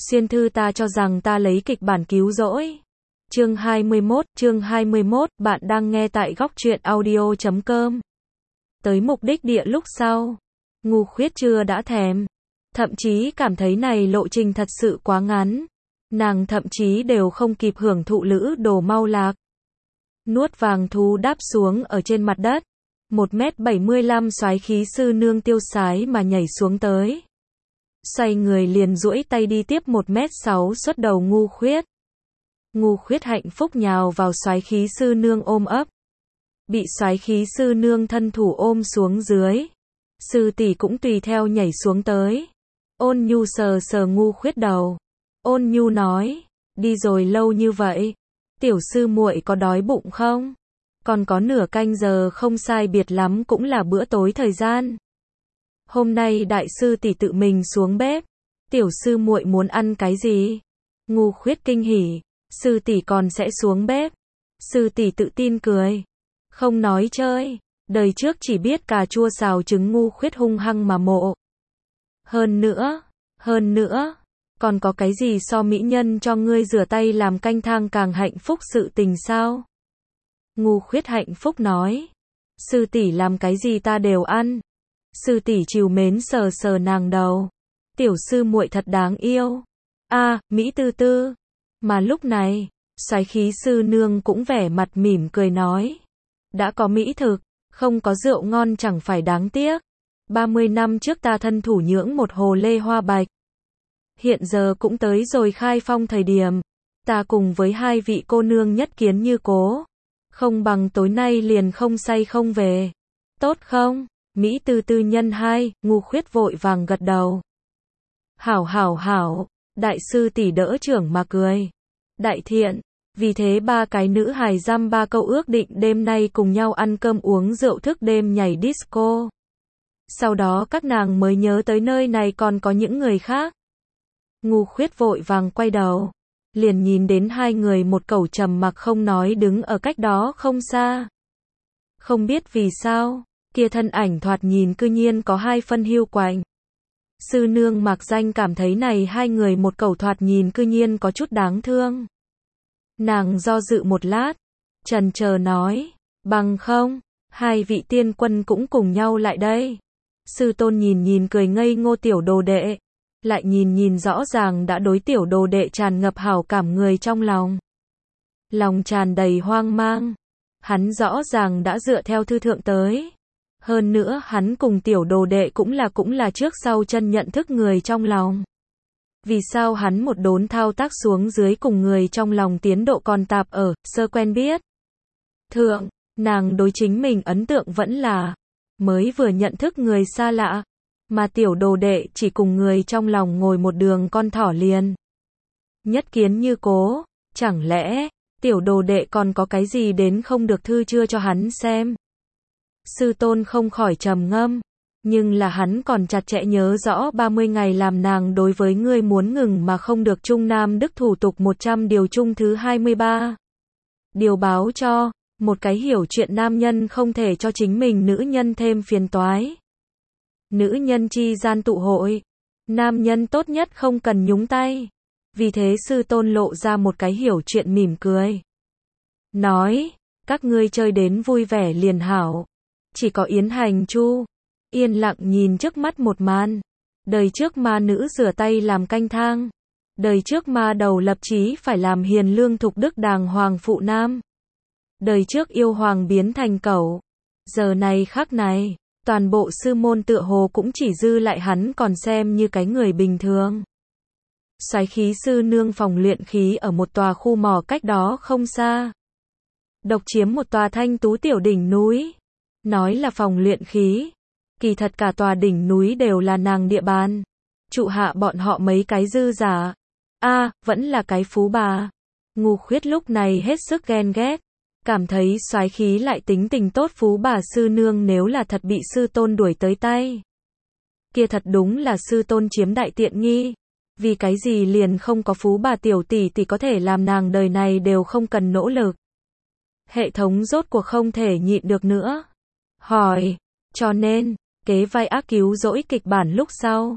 Xuyên thư ta cho rằng ta lấy kịch bản cứu rỗi. Chương 21, bạn đang nghe tại góc truyện audio.com. Tới mục đích địa lúc sau, Ngu Khuyết chưa đã thèm. Thậm chí cảm thấy này lộ trình thật sự quá ngắn. Nàng thậm chí đều không kịp hưởng thụ lữ đồ mau lạc. Nuốt vàng thú đáp xuống ở trên mặt đất. 1m75 soái khí sư nương tiêu sái mà nhảy xuống tới. Xoay người liền duỗi tay đi tiếp 1m6 xuất đầu Ngu Khuyết. Ngu Khuyết hạnh phúc nhào vào soái khí sư nương ôm ấp. Bị soái khí sư nương thân thủ ôm xuống dưới. Sư tỷ cũng tùy theo nhảy xuống tới. Ôn Nhu sờ sờ Ngu Khuyết đầu. Ôn Nhu nói, đi rồi lâu như vậy, tiểu sư muội có đói bụng không? Còn có nửa canh giờ không sai biệt lắm cũng là bữa tối thời gian. Hôm nay đại sư tỷ tự mình xuống bếp, tiểu sư muội muốn ăn cái gì? Ngu Khuyết kinh hỉ, sư tỷ còn sẽ xuống bếp. Sư tỷ tự tin cười, không nói chơi, đời trước chỉ biết cà chua xào trứng. Ngu Khuyết hung hăng mà mộ. Hơn nữa, còn có cái gì so mỹ nhân cho ngươi rửa tay làm canh thang càng hạnh phúc sự tình sao? Ngu Khuyết hạnh phúc nói, sư tỷ làm cái gì ta đều ăn. Sư tỷ trìu mến sờ sờ nàng đầu. Tiểu sư muội thật đáng yêu. Mỹ tư tư. Mà lúc này, soái khí sư nương cũng vẻ mặt mỉm cười nói, đã có mỹ thực, không có rượu ngon chẳng phải đáng tiếc. 30 năm trước ta thân thủ nhưỡng một hồ lê hoa bạch. Hiện giờ cũng tới rồi khai phong thời điểm. Ta cùng với hai vị cô nương nhất kiến như cố. Không bằng tối nay liền không say không về. Tốt không? Mỹ tư tư nhân hai. Ngu Khuyết vội vàng gật đầu. Hảo. Đại sư tỷ đỡ trưởng mà cười. Đại thiện. Vì thế ba cái nữ hài dăm ba câu ước định đêm nay cùng nhau ăn cơm uống rượu thức đêm nhảy disco. Sau đó các nàng mới nhớ tới nơi này còn có những người khác. Ngu Khuyết vội vàng quay đầu. Liền nhìn đến hai người một cẩu trầm mặc không nói đứng ở cách đó không xa. Không biết vì sao, kia thân ảnh thoạt nhìn cư nhiên có hai phân hiu quạnh. Sư nương Mạc Danh cảm thấy này hai người một cẩu thoạt nhìn cư nhiên có chút đáng thương. Nàng do dự một lát, chần chờ nói, bằng không, hai vị tiên quân cũng cùng nhau lại đây. Sư tôn nhìn cười ngây ngô tiểu đồ đệ, lại nhìn rõ ràng đã đối tiểu đồ đệ tràn ngập hảo cảm người trong lòng. Lòng tràn đầy hoang mang, hắn rõ ràng đã dựa theo thư thượng tới. Hơn nữa hắn cùng tiểu đồ đệ cũng là trước sau chân nhận thức người trong lòng. Vì sao hắn một đốn thao tác xuống dưới cùng người trong lòng tiến độ còn tạp ở sơ quen biết? Thượng, nàng đối chính mình ấn tượng vẫn là mới vừa nhận thức người xa lạ, mà tiểu đồ đệ chỉ cùng người trong lòng ngồi một đường con thỏ liền. Nhất kiến như cố, chẳng lẽ tiểu đồ đệ còn có cái gì đến không được thư chưa cho hắn xem? Sư tôn không khỏi trầm ngâm, nhưng là hắn còn chặt chẽ nhớ rõ 30 ngày làm nàng đối với ngươi muốn ngừng mà không được Trung Nam Đức thủ tục 100 điều chung thứ 23. Điều báo cho, một cái hiểu chuyện nam nhân không thể cho chính mình nữ nhân thêm phiền toái. Nữ nhân chi gian tụ hội, nam nhân tốt nhất không cần nhúng tay. Vì thế sư tôn lộ ra một cái hiểu chuyện mỉm cười. Nói, các ngươi chơi đến vui vẻ liền hảo. Chỉ có Yến Hành Chu yên lặng nhìn trước mắt một màn. Đời trước ma nữ rửa tay làm canh thang. Đời trước ma đầu lập chí phải làm hiền lương thục đức đàng hoàng phụ nam. Đời trước yêu hoàng biến thành cẩu. Giờ này khắc này, toàn bộ sư môn tựa hồ cũng chỉ dư lại hắn còn xem như cái người bình thường. Soái khí sư nương phòng luyện khí ở một tòa khu mỏ cách đó không xa. Độc chiếm một tòa thanh tú tiểu đỉnh núi. Nói là phòng luyện khí, kỳ thật cả tòa đỉnh núi đều là nàng địa bàn. Trụ hạ bọn họ mấy cái dư giả. Vẫn là cái phú bà. Ngu Khuyết lúc này hết sức ghen ghét. Cảm thấy soái khí lại tính tình tốt phú bà sư nương nếu là thật bị sư tôn đuổi tới tay. Kia thật đúng là sư tôn chiếm đại tiện nghi. Vì cái gì liền không có phú bà tiểu tỷ tỷ có thể làm nàng đời này đều không cần nỗ lực. Hệ thống rốt cuộc không thể nhịn được nữa. Hỏi, cho nên, kế vai ác cứu rỗi kịch bản lúc sau.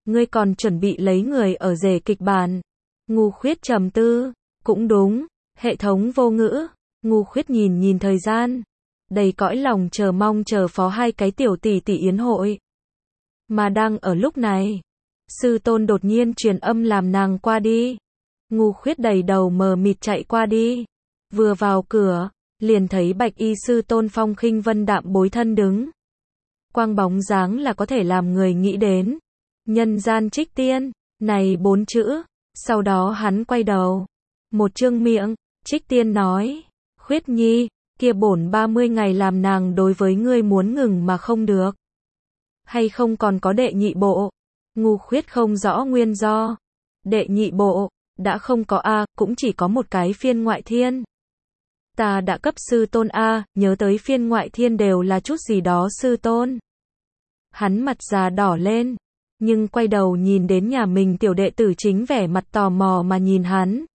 Ngươi còn chuẩn bị lấy người ở rể kịch bản. Ngu Khuyết trầm tư, cũng đúng, hệ thống vô ngữ. Ngu Khuyết nhìn nhìn thời gian, đầy cõi lòng chờ mong chờ phó hai cái tiểu tỷ tỷ yến hội. Mà đang ở lúc này, sư tôn đột nhiên truyền âm làm nàng qua đi. Ngu Khuyết đầy đầu mờ mịt chạy qua đi. Vừa vào cửa, liền thấy bạch y sư tôn phong khinh vân đạm bối thân đứng. Quang bóng dáng là có thể làm người nghĩ đến. Nhân gian trích tiên, này 4 chữ. Sau đó hắn quay đầu. Một trương miệng, trích tiên nói. Khuyết nhi, kia bổn 30 ngày làm nàng đối với ngươi muốn ngừng mà không được. Hay không còn có đệ nhị bộ? Ngu Khuyết không rõ nguyên do. Đệ nhị bộ, đã không có A, cũng chỉ có một cái phiên ngoại thiên. Ta đã cấp sư tôn A, nhớ tới phiên ngoại thiên đều là chút gì đó sư tôn. Hắn mặt già đỏ lên, nhưng quay đầu nhìn đến nhà mình tiểu đệ tử chính vẻ mặt tò mò mà nhìn hắn.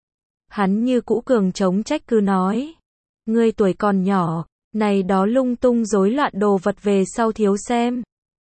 Hắn như cũ cường chống trách cứ nói. Ngươi tuổi còn nhỏ, này đó lung tung rối loạn đồ vật về sau thiếu xem.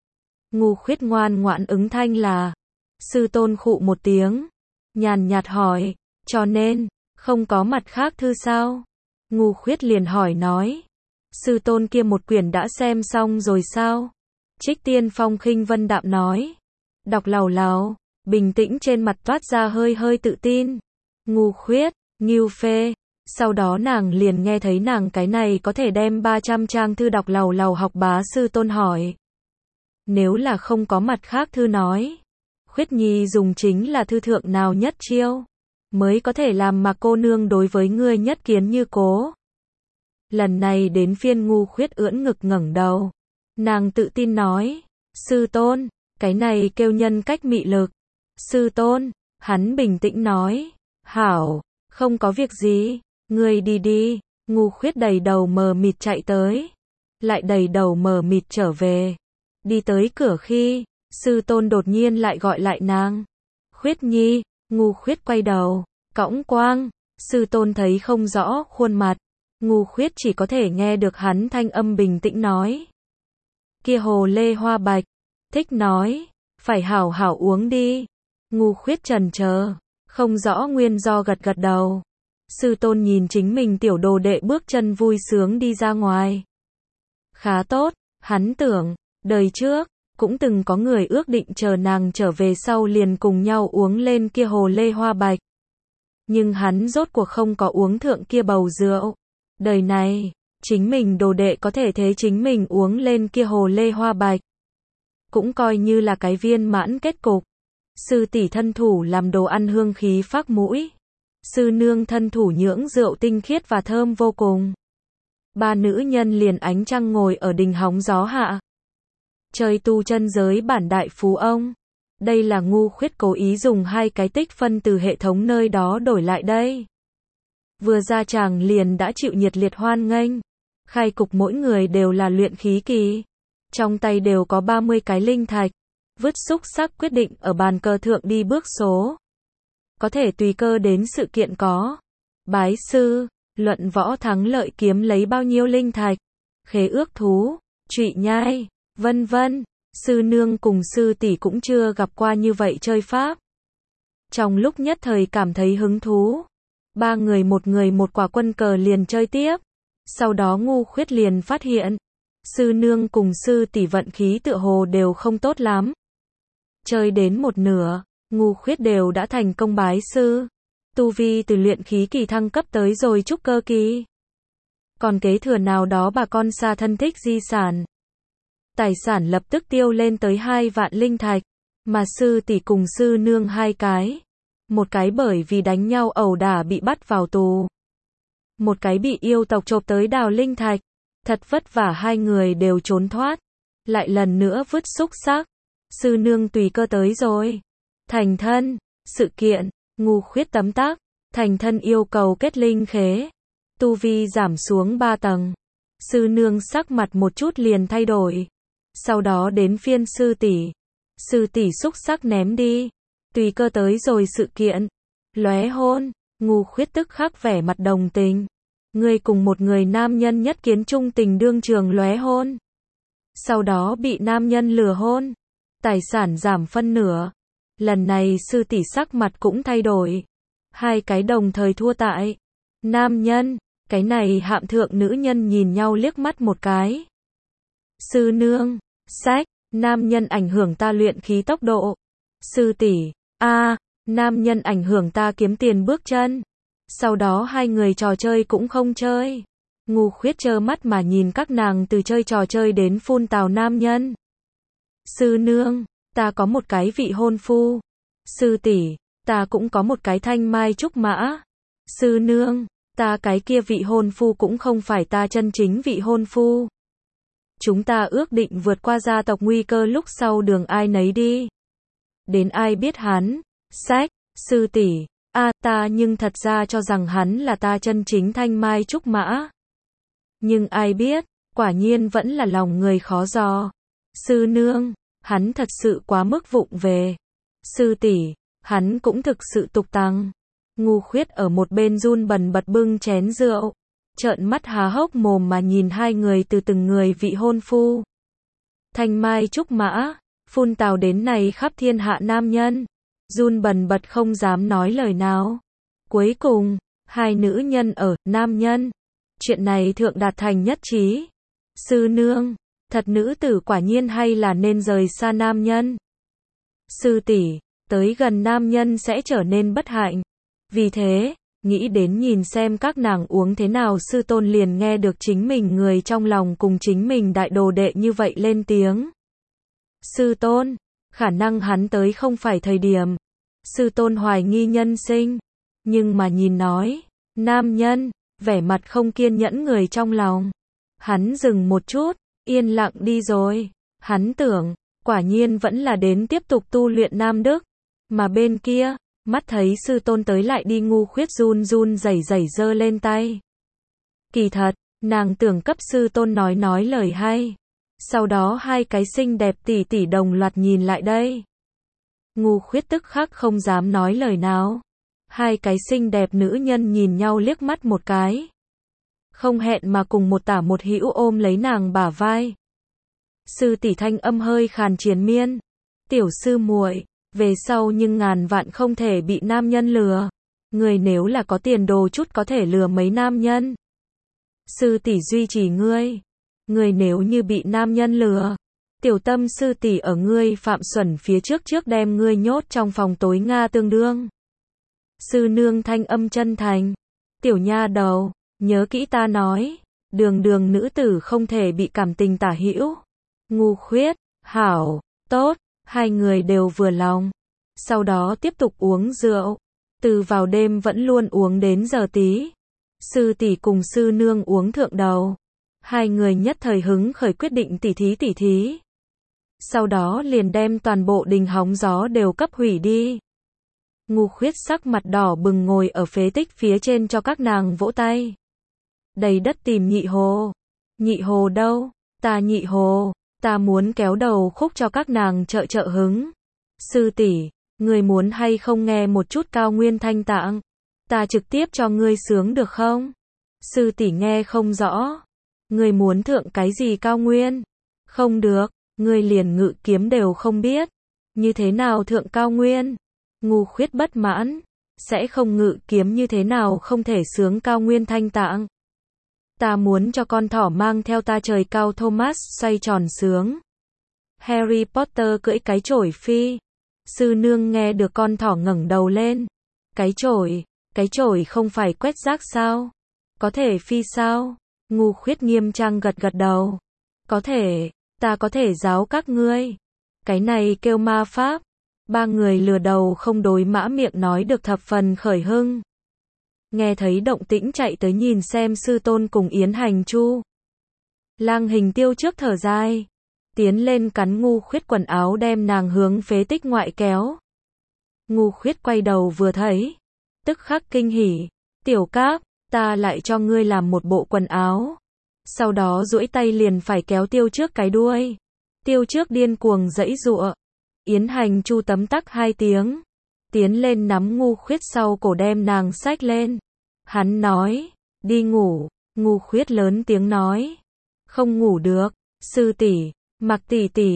Ngu Khuyết ngoan ngoãn ứng thanh là. Sư tôn khụ một tiếng, nhàn nhạt hỏi, cho nên, không có mặt khác thư sao? Ngu Khuyết liền hỏi nói. Sư tôn kia một quyển đã xem xong rồi sao? Trích tiên phong khinh vân đạm nói. Đọc lào lào, bình tĩnh trên mặt toát ra hơi hơi tự tin. Ngu Khuyết, nghiêu phê. Sau đó nàng liền nghe thấy nàng cái này có thể đem 300 trang thư đọc lào lào học bá sư tôn hỏi. Nếu là không có mặt khác thư nói, Khuyết nhi dùng chính là thư thượng nào nhất chiêu, mới có thể làm mà cô nương đối với ngươi nhất kiến như cố. Lần này đến phiên Ngu Khuyết ưỡn ngực ngẩng đầu. Nàng tự tin nói, sư tôn, cái này kêu nhân cách mị lực. Sư tôn, hắn bình tĩnh nói, hảo, không có việc gì, ngươi đi đi. Ngu Khuyết đầy đầu mờ mịt chạy tới, lại đầy đầu mờ mịt trở về. Đi tới cửa khi, sư tôn đột nhiên lại gọi lại nàng. Khuyết nhi, Ngu Khuyết quay đầu, cõng quang, sư tôn thấy không rõ khuôn mặt. Ngu Khuyết chỉ có thể nghe được hắn thanh âm bình tĩnh nói. Kia hồ lê hoa bạch, thích nói, phải hảo hảo uống đi. Ngu Khuyết chần chờ, không rõ nguyên do gật gật đầu. Sư tôn nhìn chính mình tiểu đồ đệ bước chân vui sướng đi ra ngoài. Khá tốt, hắn tưởng, đời trước, cũng từng có người ước định chờ nàng trở về sau liền cùng nhau uống lên kia hồ lê hoa bạch. Nhưng hắn rốt cuộc không có uống thượng kia bầu rượu. Đời này, chính mình đồ đệ có thể thế chính mình uống lên kia hồ lê hoa bạch. Cũng coi như là cái viên mãn kết cục. Sư tỷ thân thủ làm đồ ăn hương khí phác mũi. Sư nương thân thủ nhưỡng rượu tinh khiết và thơm vô cùng. Ba nữ nhân liền ánh trăng ngồi ở đình hóng gió hạ. Chơi tu chân giới bản đại phú ông. Đây là Ngu Khuyết cố ý dùng hai cái tích phân từ hệ thống nơi đó đổi lại đây. Vừa ra tràng liền đã chịu nhiệt liệt hoan nghênh. Khai cục mỗi người đều là luyện khí kỳ. Trong tay đều có 30 cái linh thạch. Vứt xúc sắc quyết định ở bàn cờ thượng đi bước số. Có thể tùy cơ đến sự kiện có. Bái sư, luận võ thắng lợi kiếm lấy bao nhiêu linh thạch. Khế ước thú, trụy nhai, vân vân. Sư nương cùng sư tỷ cũng chưa gặp qua như vậy chơi pháp. Trong lúc nhất thời cảm thấy hứng thú. Ba người một quả quân cờ liền chơi tiếp. Sau đó Ngu Khuyết liền phát hiện. Sư nương cùng sư tỷ vận khí tựa hồ đều không tốt lắm. Chơi đến một nửa, Ngu Khuyết đều đã thành công bái sư. Tu vi từ luyện khí kỳ thăng cấp tới rồi trúc cơ kỳ. Còn kế thừa nào đó bà con xa thân thích di sản. Tài sản lập tức tiêu lên tới 2 vạn linh thạch. Mà sư tỷ cùng sư nương 2 cái. Một cái bởi vì đánh nhau ẩu đả bị bắt vào tù. Một cái bị yêu tộc chộp tới đào linh thạch. Thật vất vả 2 người đều trốn thoát. Lại lần nữa vứt xúc sắc. Sư nương tùy cơ tới rồi. Thành thân, sự kiện, Ngu Khuyết tấm tắc. Thành thân yêu cầu kết linh khế. Tu vi giảm xuống 3 tầng. Sư nương sắc mặt một chút liền thay đổi. Sau đó đến phiên sư tỷ. Sư tỷ xúc sắc ném đi. Tùy cơ tới rồi sự kiện. Lóe hôn, Ngu Khuyết tức khắc vẻ mặt đồng tình. Ngươi cùng một người nam nhân nhất kiến trung tình đương trường lóe hôn. Sau đó bị nam nhân lừa hôn. tài sản giảm phân nửa. Lần này sư tỷ sắc mặt cũng thay đổi. Hai cái đồng thời thua tại nam nhân. Cái này hạm thượng nữ nhân nhìn nhau liếc mắt một cái. Sư nương, sách, nam nhân ảnh hưởng ta luyện khí tốc độ. Sư tỷ, nam nhân ảnh hưởng ta kiếm tiền bước chân. Sau đó hai người trò chơi cũng không chơi. Ngu Khuyết trơ mắt mà nhìn các nàng từ chơi trò chơi đến phun tào nam nhân. Sư nương, ta có một cái vị hôn phu. Sư tỷ, ta cũng có một cái thanh mai trúc mã. Sư nương, ta cái kia vị hôn phu cũng không phải ta chân chính vị hôn phu. Chúng ta ước định vượt qua gia tộc nguy cơ lúc sau đường ai nấy đi. Đến ai biết hắn? Sách, sư tỷ, ta nhưng thật ra cho rằng hắn là ta chân chính thanh mai trúc mã. Nhưng ai biết, quả nhiên vẫn là lòng người khó dò. Sư nương, hắn thật sự quá mức vụng về. Sư tỷ, hắn cũng thực sự tục tằng. Ngu Khuyết ở một bên run bần bật bưng chén rượu, trợn mắt há hốc mồm mà nhìn hai người từ từng người vị hôn phu. Thanh mai trúc mã, phun tào đến này khắp thiên hạ nam nhân, run bần bật không dám nói lời nào. Cuối cùng, hai nữ nhân ở nam nhân, chuyện này thượng đạt thành nhất trí. Sư nương, thật nữ tử quả nhiên hay là nên rời xa nam nhân. Sư tỷ, tới gần nam nhân sẽ trở nên bất hạnh. Vì thế, nghĩ đến nhìn xem các nàng uống thế nào, sư tôn liền nghe được chính mình người trong lòng cùng chính mình đại đồ đệ như vậy lên tiếng. Sư tôn, khả năng hắn tới không phải thời điểm. Sư tôn hoài nghi nhân sinh, nhưng mà nhìn nói, nam nhân, vẻ mặt không kiên nhẫn người trong lòng. Hắn dừng một chút, yên lặng đi rồi. Hắn tưởng, quả nhiên vẫn là đến tiếp tục tu luyện nam đức. Mà bên kia, mắt thấy sư tôn tới lại đi, Ngu Khuyết run run rẩy rẩy giơ lên tay. Kỳ thật, nàng tưởng cấp sư tôn nói lời hay. Sau đó hai cái xinh đẹp tỷ tỷ đồng loạt nhìn lại đây. Ngu Khuyết tức khắc không dám nói lời nào. Hai cái xinh đẹp nữ nhân nhìn nhau liếc mắt một cái. Không hẹn mà cùng một tả một hữu ôm lấy nàng bả vai. Sư tỷ thanh âm hơi khàn triền miên. Tiểu sư muội, về sau nhưng ngàn vạn không thể bị nam nhân lừa. Người nếu là có tiền đồ chút có thể lừa mấy nam nhân. Sư tỷ duy trì ngươi. Người nếu như bị nam nhân lừa, tiểu tâm sư tỷ ở ngươi phạm xuẩn phía trước đem ngươi nhốt trong phòng tối Nga tương đương. Sư nương thanh âm chân thành. Tiểu nha đầu, nhớ kỹ ta nói, đường nữ tử không thể bị cảm tình tả hữu. Ngu Khuyết, hảo, tốt, hai người đều vừa lòng. Sau đó tiếp tục uống rượu, từ vào đêm vẫn luôn uống đến giờ tí. Sư tỷ cùng sư nương uống thượng đầu. Hai người nhất thời hứng khởi quyết định tỉ thí. Sau đó liền đem toàn bộ đình hóng gió đều cấp hủy đi. Ngu Khuyết sắc mặt đỏ bừng ngồi ở phế tích phía trên cho các nàng vỗ tay. Đầy đất tìm nhị hồ. Nhị hồ đâu? Ta nhị hồ, ta muốn kéo đầu khúc cho các nàng trợ hứng. Sư tỷ, người muốn hay không nghe một chút Cao Nguyên Thanh Tạng? Ta trực tiếp cho ngươi sướng được không? Sư tỷ nghe không rõ. Ngươi muốn thượng cái gì Cao Nguyên? Không được, ngươi liền ngự kiếm đều không biết. Như thế nào thượng Cao Nguyên? Ngu Khuyết bất mãn. Sẽ không ngự kiếm như thế nào không thể sướng Cao Nguyên Thanh Tạng? Ta muốn cho con thỏ mang theo ta trời cao Thomas xoay tròn sướng. Harry Potter cưỡi cái chổi phi. Sư nương nghe được con thỏ ngẩng đầu lên. Cái chổi không phải quét rác sao? Có thể phi sao? Ngu Khuyết nghiêm trang gật đầu. Có thể, ta có thể giáo các ngươi. Cái này kêu ma pháp. Ba người lừa đầu không đối mã miệng nói được thập phần khởi hưng. Nghe thấy động tĩnh chạy tới nhìn xem sư tôn cùng Yến Hành Chu. Lang Hình Tiêu trước thở dài. Tiến lên cắn Ngu Khuyết quần áo đem nàng hướng phế tích ngoại kéo. Ngu Khuyết quay đầu vừa thấy. Tức khắc kinh hỉ. Tiểu Cáp, ta lại cho ngươi làm một bộ quần áo. Sau đó duỗi tay liền phải kéo Tiêu trước cái đuôi. Tiêu trước điên cuồng giãy giụa. Yến Hành Chu tấm tắc hai tiếng. Tiến lên nắm Ngu Khuyết sau cổ đem nàng xách lên. Hắn nói, đi ngủ. Ngu Khuyết lớn tiếng nói, không ngủ được, sư tỷ, Mặc tỷ tỷ,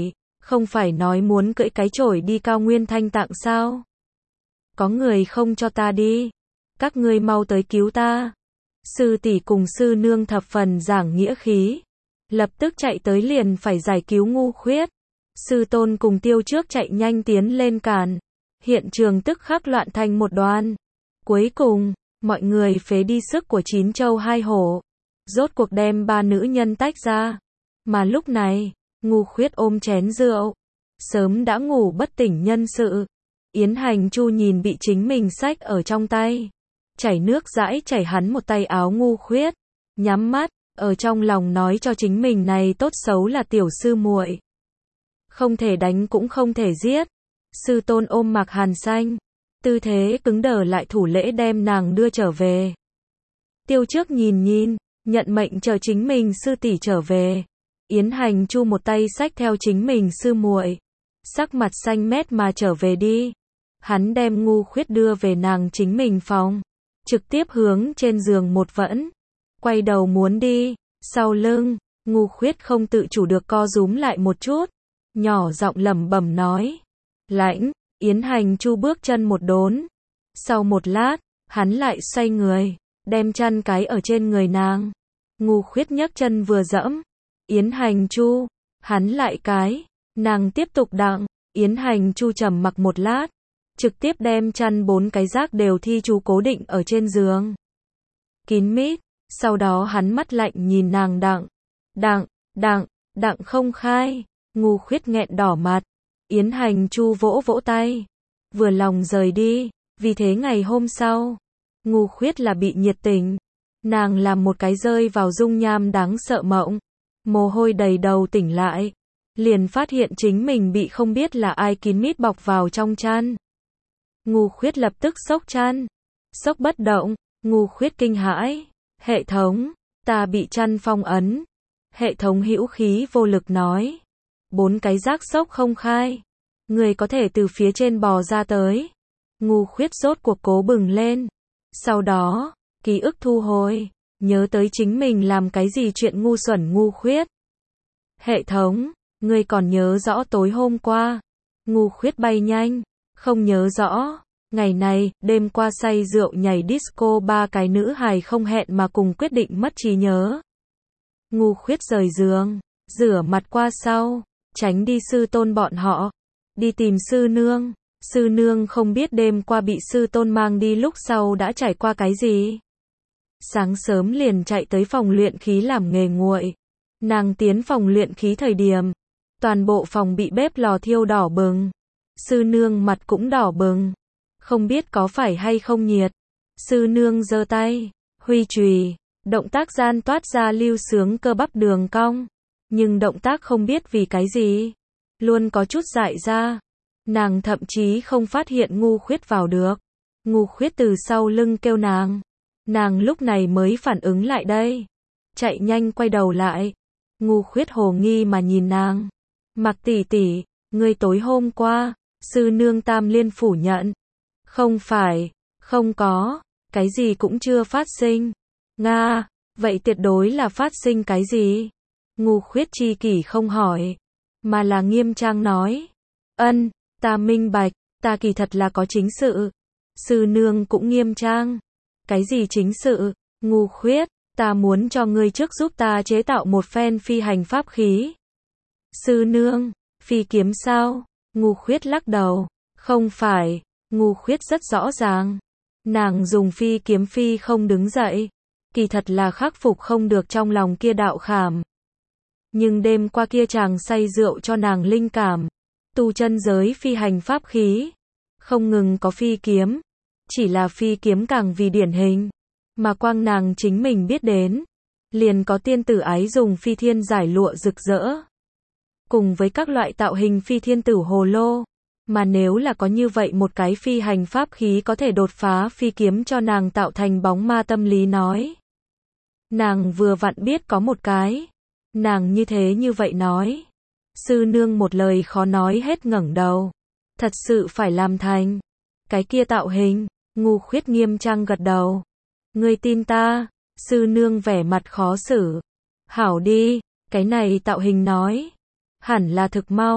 Không phải nói muốn cưỡi cái chổi đi cao nguyên thanh tạng sao? Có người không cho ta đi. Các ngươi mau tới cứu ta. Sư tỷ cùng sư nương thập phần giảng nghĩa khí. Lập tức chạy tới liền phải giải cứu ngu khuyết. Sư tôn cùng Tiêu Trước chạy nhanh tiến lên cản. Hiện trường tức khắc loạn thành một đoàn. Cuối cùng, mọi người phế đi sức của 9 châu 2 hổ. Rốt cuộc đem 3 nữ nhân tách ra. Mà lúc này, ngu khuyết ôm chén rượu. Sớm đã ngủ bất tỉnh nhân sự. Yến Hành Chu nhìn bị chính mình xách ở trong tay. Chảy nước dãi chảy hắn một tay áo ngu khuyết. Nhắm mắt, ở trong lòng nói cho chính mình này tốt xấu là tiểu sư muội. Không thể đánh cũng không thể giết. Sư tôn ôm Mạc Hàn Xanh. Tư thế cứng đờ lại thủ lễ đem nàng đưa trở về. Tiêu Trước nhìn, nhận mệnh chờ chính mình sư tỷ trở về. Yến Hành Chu một tay xách theo chính mình sư muội. Sắc mặt xanh mét mà trở về đi. Hắn đem ngu khuyết đưa về nàng chính mình phòng. Trực tiếp hướng trên giường một vẫn. Quay đầu muốn đi. Sau lưng, ngu khuyết không tự chủ được co rúm lại một chút. Nhỏ giọng lẩm bẩm nói. Lãnh, Yến Hành Chu bước chân một đốn. Sau một lát, hắn lại xoay người. Đem chăn cái ở trên người nàng. Ngu khuyết nhấc chân vừa dẫm. Yến Hành Chu, hắn lại cái. Nàng tiếp tục đặng. Yến Hành Chu trầm mặc một lát. Trực tiếp đem chăn 4 cái rác đều thi chú cố định ở trên giường. Kín mít. Sau đó hắn mắt lạnh nhìn nàng đặng không khai. Ngu khuyết nghẹn đỏ mặt. Yến Hành Chu vỗ vỗ tay. Vừa lòng rời đi. Vì thế ngày hôm sau, ngu khuyết là bị nhiệt tình. Nàng làm một cái rơi vào dung nham đáng sợ mộng. Mồ hôi đầy đầu tỉnh lại. Liền phát hiện chính mình bị không biết là ai kín mít bọc vào trong chăn. Ngu khuyết lập tức xốc chăn. Xốc bất động. Ngu khuyết kinh hãi. Hệ thống, ta bị chăn phong ấn. Hệ thống hữu khí vô lực nói. 4 cái rác xốc không khai. Người có thể từ phía trên bò ra tới. Ngu khuyết rốt cuộc cố bừng lên. Sau đó, ký ức thu hồi. Nhớ tới chính mình làm cái gì chuyện ngu xuẩn ngu khuyết. Hệ thống, ngươi còn nhớ rõ tối hôm qua. Ngu khuyết bay nhanh. Không nhớ rõ. Ngày này, đêm qua say rượu nhảy disco 3 cái nữ hài không hẹn mà cùng quyết định mất trí nhớ. Ngu khuyết rời giường. Rửa mặt qua sau. Tránh đi sư tôn bọn họ. Đi tìm sư nương. Sư nương không biết đêm qua bị sư tôn mang đi lúc sau đã trải qua cái gì. Sáng sớm liền chạy tới phòng luyện khí làm nghề nguội. Nàng tiến phòng luyện khí thời điểm. Toàn bộ phòng bị bếp lò thiêu đỏ bừng. Sư nương mặt cũng đỏ bừng. Không biết có phải hay không nhiệt. Sư nương giơ tay. Huy chùy. Động tác gian toát ra lưu sướng cơ bắp đường cong. Nhưng động tác không biết vì cái gì. Luôn có chút dại ra. Nàng thậm chí không phát hiện ngu khuyết vào được. Ngu khuyết từ sau lưng kêu nàng. Nàng lúc này mới phản ứng lại đây. Chạy nhanh quay đầu lại. Ngu khuyết hồ nghi mà nhìn nàng. Mặc tỷ tỷ, ngươi tối hôm qua, sư nương Tam Liên phủ nhận. Không phải, không có, cái gì cũng chưa phát sinh. Nga, vậy tuyệt đối là phát sinh cái gì? Ngu khuyết chi kỷ không hỏi, mà là nghiêm trang nói. Ân, ta minh bạch, ta kỳ thật là có chính sự. Sư nương cũng nghiêm trang. Cái gì chính sự? Ngu khuyết, ta muốn cho ngươi trước giúp ta chế tạo một phen phi hành pháp khí. Sư nương, phi kiếm sao? Ngu khuyết lắc đầu. Không phải, ngu khuyết rất rõ ràng. Nàng dùng phi kiếm phi không đứng dậy. Kỳ thật là khắc phục không được trong lòng kia đạo khảm. Nhưng đêm qua kia chàng say rượu cho nàng linh cảm. Tu chân giới phi hành pháp khí. Không ngừng có phi kiếm. Chỉ là phi kiếm càng vì điển hình. Mà quang nàng chính mình biết đến. Liền có tiên tử ái dùng phi thiên giải lụa rực rỡ. Cùng với các loại tạo hình phi thiên tử hồ lô. Mà nếu là có như vậy một cái phi hành pháp khí có thể đột phá phi kiếm cho nàng tạo thành bóng ma tâm lý nói. Nàng vừa vặn biết có một cái. Nàng như thế như vậy nói. Sư nương một lời khó nói hết ngẩng đầu. Thật sự phải làm thành. Cái kia tạo hình. Ngu khuyết nghiêm trang gật đầu. Ngươi tin ta. Sư nương vẻ mặt khó xử. Hảo đi. Cái này tạo hình nói. Hẳn là thực mau.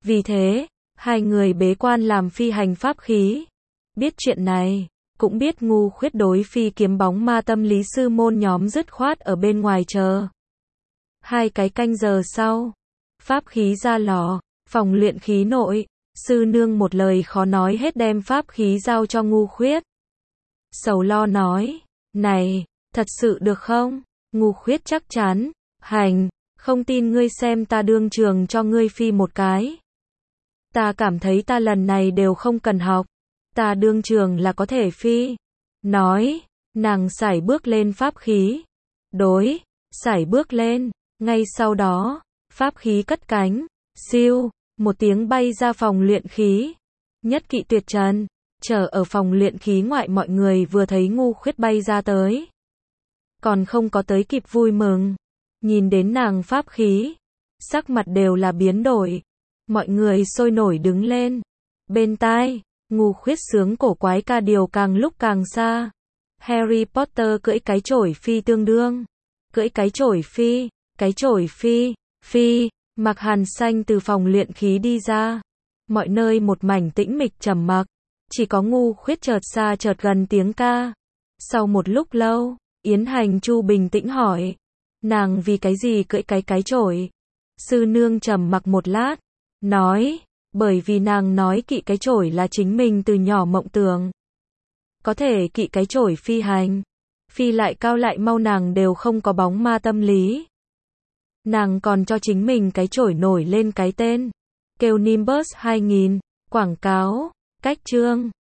Vì thế, hai người bế quan làm phi hành pháp khí. Biết chuyện này, cũng biết ngu khuyết đối phi kiếm bóng ma tâm lý sư môn nhóm dứt khoát ở bên ngoài chờ. 2 cái canh giờ sau, pháp khí ra lò, phòng luyện khí nội, sư nương một lời khó nói hết đem pháp khí giao cho ngu khuyết. Sầu lo nói, này, thật sự được không? Ngu khuyết chắc chắn, hành, không tin ngươi xem ta đương trường cho ngươi phi một cái. Ta cảm thấy ta lần này đều không cần học, ta đương trường là có thể phi. Nói, nàng sải bước lên pháp khí. Đối, sải bước lên, ngay sau đó, pháp khí cất cánh, siêu, một tiếng bay ra phòng luyện khí. Nhất kỵ tuyệt trần, chờ ở phòng luyện khí ngoại mọi người vừa thấy ngu khuyết bay ra tới. Còn không có tới kịp vui mừng, nhìn đến nàng pháp khí, sắc mặt đều là biến đổi. Mọi người sôi nổi đứng lên. Bên tai, ngu khuyết sướng cổ quái ca điều càng lúc càng xa. Harry Potter cưỡi cái chổi phi tương đương. Cưỡi cái chổi phi, cái chổi phi, phi. Mặc Hàn Xanh từ phòng luyện khí đi ra. Mọi nơi một mảnh tĩnh mịch trầm mặc. Chỉ có ngu khuyết chợt xa chợt gần tiếng ca. Sau một lúc lâu, Yến Hành Chu bình tĩnh hỏi. Nàng vì cái gì cưỡi cái chổi? Sư nương trầm mặc một lát. Nói, bởi vì nàng nói kỵ cái chổi là chính mình từ nhỏ mộng tưởng. Có thể kỵ cái chổi phi hành. Phi lại cao lại mau nàng đều không có bóng ma tâm lý. Nàng còn cho chính mình cái chổi nổi lên cái tên. Kêu Nimbus 2000, quảng cáo, cách chương.